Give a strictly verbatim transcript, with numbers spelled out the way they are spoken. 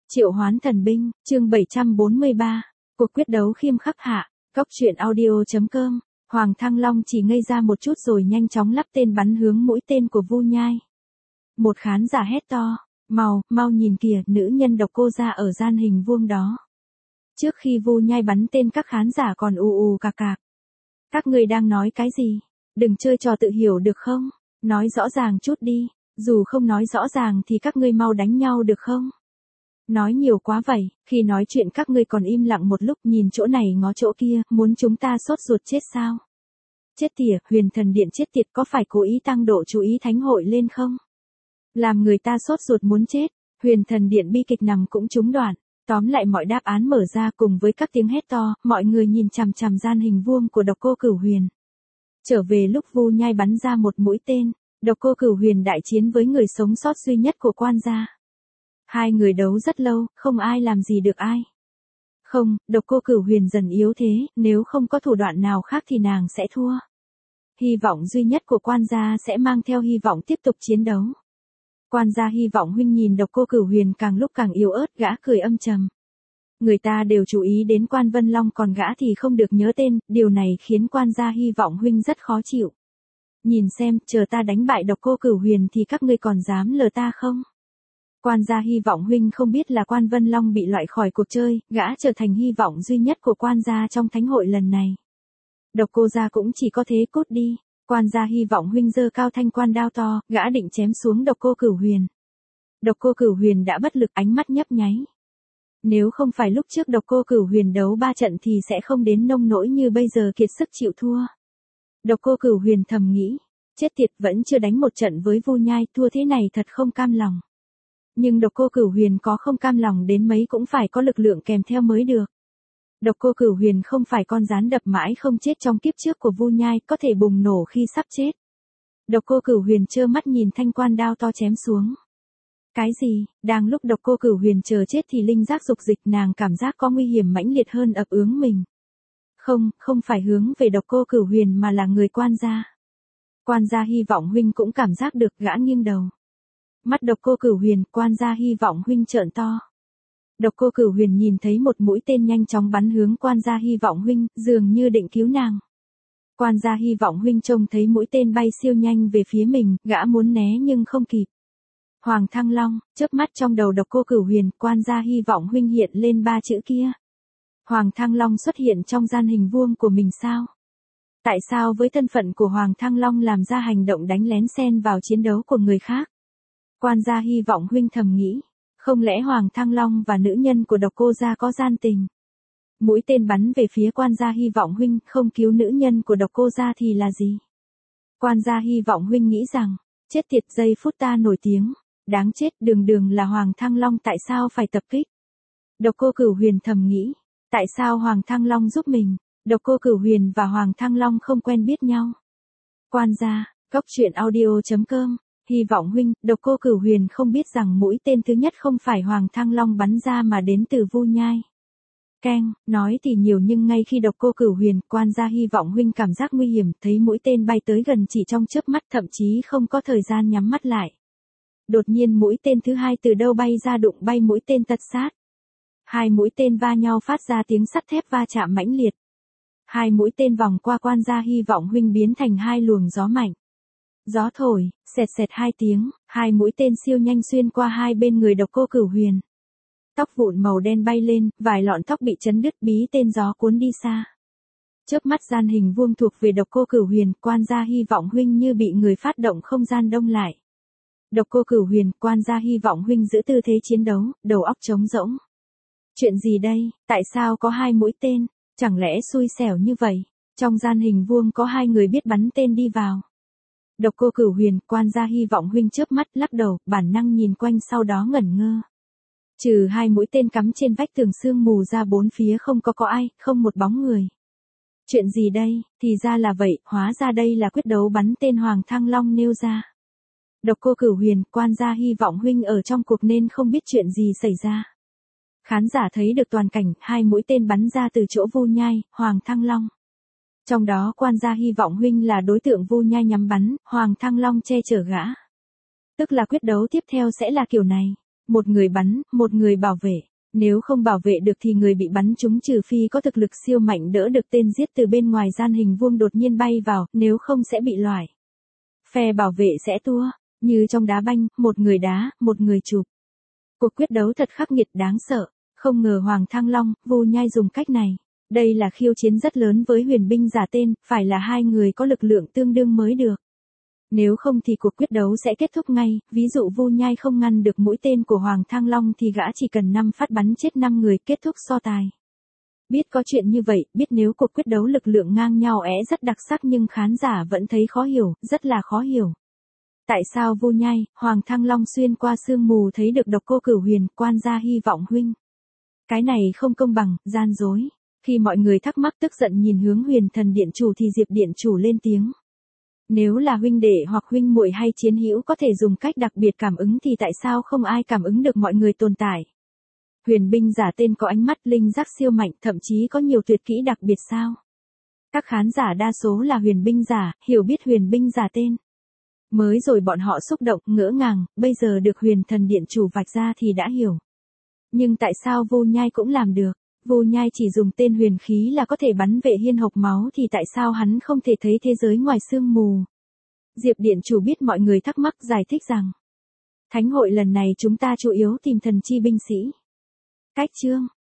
Triệu hoán thần binh, chương bảy trăm bốn mươi ba, cuộc quyết đấu khiêm khắc hạ, góc truyện audio.com, Hoàng Thăng Long chỉ ngây ra một chút rồi nhanh chóng lắp tên bắn hướng mũi tên của Vu Nhai. Một khán giả hét to, mau, mau nhìn kìa, nữ nhân độc cô ra ở gian hình vuông đó. Trước khi Vu Nhai bắn tên các khán giả còn ù ù cạc cạc. Các người đang nói cái gì? Đừng chơi trò tự hiểu được không? Nói rõ ràng chút đi, dù không nói rõ ràng thì các ngươi mau đánh nhau được không? Nói nhiều quá vậy, khi nói chuyện các ngươi còn im lặng một lúc nhìn chỗ này ngó chỗ kia, muốn chúng ta sốt ruột chết sao? Chết tỉa, huyền thần điện chết tiệt có phải cố ý tăng độ chú ý thánh hội lên không? Làm người ta sốt ruột muốn chết, huyền thần điện bi kịch nằm cũng trúng đoạn. Tóm lại mọi đáp án mở ra cùng với các tiếng hét to, mọi người nhìn chằm chằm gian hình vuông của độc cô Cửu Huyền. Trở về lúc Vu Nhai bắn ra một mũi tên, độc cô Cửu Huyền đại chiến với người sống sót duy nhất của quan gia. Hai người đấu rất lâu, không ai làm gì được ai. Không, độc cô Cửu Huyền dần yếu thế, nếu không có thủ đoạn nào khác thì nàng sẽ thua. Hy vọng duy nhất của quan gia sẽ mang theo hy vọng tiếp tục chiến đấu. Quan gia hy vọng huynh nhìn độc cô Cửu Huyền càng lúc càng yếu ớt, gã cười âm trầm. Người ta đều chú ý đến quan Vân Long còn gã thì không được nhớ tên, điều này khiến quan gia hy vọng huynh rất khó chịu. Nhìn xem, chờ ta đánh bại độc cô Cửu Huyền thì các ngươi còn dám lừa ta không? Quan gia hy vọng huynh không biết là quan Vân Long bị loại khỏi cuộc chơi, gã trở thành hy vọng duy nhất của quan gia trong thánh hội lần này. Độc cô gia cũng chỉ có thế cút đi. Quan gia hy vọng huynh giơ cao thanh quan đao to, gã định chém xuống độc cô Cửu Huyền. Độc cô Cửu Huyền đã bất lực, ánh mắt nhấp nháy. Nếu không phải lúc trước độc cô Cửu Huyền đấu ba trận thì sẽ không đến nông nỗi như bây giờ kiệt sức chịu thua. Độc cô Cửu Huyền thầm nghĩ, chết tiệt, vẫn chưa đánh một trận với Vu Nhai, thua thế này thật không cam lòng. Nhưng độc cô Cửu Huyền có không cam lòng đến mấy cũng phải có lực lượng kèm theo mới được. Độc cô Cửu Huyền không phải con rắn đập mãi không chết trong kiếp trước của Vu Nhai, có thể bùng nổ khi sắp chết. Độc cô Cửu Huyền trơ mắt nhìn thanh quan đao to chém xuống. Cái gì? Đang lúc độc cô Cửu Huyền chờ chết thì linh giác dục dịch, nàng cảm giác có nguy hiểm mãnh liệt hơn ập ướng mình. Không, không phải hướng về độc cô Cửu Huyền mà là người quan gia. Quan gia hy vọng huynh cũng cảm giác được, gã nghiêng đầu. Mắt độc cô Cửu Huyền, quan gia hy vọng huynh trợn to. Độc cô Cửu Huyền nhìn thấy một mũi tên nhanh chóng bắn hướng quan gia hy vọng huynh, dường như định cứu nàng. Quan gia hy vọng huynh trông thấy mũi tên bay siêu nhanh về phía mình, gã muốn né nhưng không kịp. Hoàng Thăng Long, chớp mắt trong đầu độc cô Cửu Huyền, quan gia hy vọng huynh hiện lên ba chữ kia. Hoàng Thăng Long xuất hiện trong gian hình vuông của mình sao? Tại sao với thân phận của Hoàng Thăng Long làm ra hành động đánh lén xen vào chiến đấu của người khác? Quan gia hy vọng huynh thầm nghĩ. Không lẽ Hoàng Thăng Long và nữ nhân của độc cô gia có gian tình? Mũi tên bắn về phía quan gia hy vọng huynh, không cứu nữ nhân của độc cô gia thì là gì? Quan gia hy vọng huynh nghĩ rằng, chết tiệt, giây phút ta nổi tiếng, đáng chết, đường đường là Hoàng Thăng Long tại sao phải tập kích? Độc cô Cửu Huyền thầm nghĩ, tại sao Hoàng Thăng Long giúp mình? Độc cô Cửu Huyền và Hoàng Thăng Long không quen biết nhau. Quan gia, góc truyện audio.com. Hy vọng huynh, độc cô Cửu Huyền không biết rằng mũi tên thứ nhất không phải Hoàng Thăng Long bắn ra mà đến từ Vu Nhai. Keng, nói thì nhiều nhưng ngay khi độc cô Cửu Huyền, quan gia hy vọng huynh cảm giác nguy hiểm, thấy mũi tên bay tới gần chỉ trong chớp mắt, thậm chí không có thời gian nhắm mắt lại. Đột nhiên mũi tên thứ hai từ đâu bay ra đụng bay mũi tên tật sát. Hai mũi tên va nhau phát ra tiếng sắt thép va chạm mãnh liệt. Hai mũi tên vòng qua quan gia hy vọng huynh biến thành hai luồng gió mạnh. Gió thổi, xẹt xẹt hai tiếng, hai mũi tên siêu nhanh xuyên qua hai bên người độc cô Cửu Huyền. Tóc vụn màu đen bay lên, vài lọn tóc bị chấn đứt, bí tên gió cuốn đi xa. Chớp mắt gian hình vuông thuộc về độc cô Cửu Huyền, quan gia hy vọng huynh như bị người phát động không gian đông lại. Độc cô Cửu Huyền, quan gia hy vọng huynh giữ tư thế chiến đấu, đầu óc trống rỗng. Chuyện gì đây, tại sao có hai mũi tên, chẳng lẽ xui xẻo như vậy? Trong gian hình vuông có hai người biết bắn tên đi vào. Độc cô Cửu Huyền, quan gia hy vọng huynh chớp mắt lắc đầu, bản năng nhìn quanh sau đó ngẩn ngơ. Trừ hai mũi tên cắm trên vách tường sương mù ra bốn phía không có có ai, không một bóng người. Chuyện gì đây, thì ra là vậy, hóa ra đây là quyết đấu bắn tên Hoàng Thăng Long nêu ra. Độc cô Cửu Huyền, quan gia hy vọng huynh ở trong cuộc nên không biết chuyện gì xảy ra. Khán giả thấy được toàn cảnh, hai mũi tên bắn ra từ chỗ Vu Nhai, Hoàng Thăng Long. Trong đó quan gia hy vọng huynh là đối tượng Vu Nhai nhắm bắn, Hoàng Thăng Long che chở gã. Tức là quyết đấu tiếp theo sẽ là kiểu này. Một người bắn, một người bảo vệ. Nếu không bảo vệ được thì người bị bắn trúng trừ phi có thực lực siêu mạnh đỡ được tên giết từ bên ngoài gian hình vuông đột nhiên bay vào, nếu không sẽ bị loại. Phe bảo vệ sẽ thua, như trong đá banh, một người đá, một người chụp. Cuộc quyết đấu thật khắc nghiệt đáng sợ, không ngờ Hoàng Thăng Long, Vu Nhai dùng cách này. Đây là khiêu chiến rất lớn với huyền binh giả tên, phải là hai người có lực lượng tương đương mới được. Nếu không thì cuộc quyết đấu sẽ kết thúc ngay, ví dụ Vu Nhai không ngăn được mũi tên của Hoàng Thăng Long thì gã chỉ cần năm phát bắn chết năm người, kết thúc so tài. Biết có chuyện như vậy, biết nếu cuộc quyết đấu lực lượng ngang nhau é rất đặc sắc nhưng khán giả vẫn thấy khó hiểu, rất là khó hiểu. Tại sao Vu Nhai, Hoàng Thăng Long xuyên qua sương mù thấy được Độc Cô Cửu Huyền, quan gia hy vọng huynh? Cái này không công bằng, gian dối. Khi mọi người thắc mắc tức giận nhìn hướng Huyền Thần Điện Chủ thì Diệp Điện Chủ lên tiếng. Nếu là huynh đệ hoặc huynh muội hay chiến hữu có thể dùng cách đặc biệt cảm ứng thì tại sao không ai cảm ứng được mọi người tồn tại? Huyền binh giả tên có ánh mắt linh giác siêu mạnh, thậm chí có nhiều tuyệt kỹ đặc biệt sao? Các khán giả đa số là huyền binh giả, hiểu biết huyền binh giả tên. Mới rồi bọn họ xúc động, ngỡ ngàng, bây giờ được Huyền Thần Điện Chủ vạch ra thì đã hiểu. Nhưng tại sao Vu Nhai cũng làm được? Vu Nhai chỉ dùng tên huyền khí là có thể bắn vệ hiên hộc máu thì tại sao hắn không thể thấy thế giới ngoài sương mù? Diệp Điện Chủ biết mọi người thắc mắc giải thích rằng. Thánh hội lần này chúng ta chủ yếu tìm thần chi binh sĩ. Cách chương.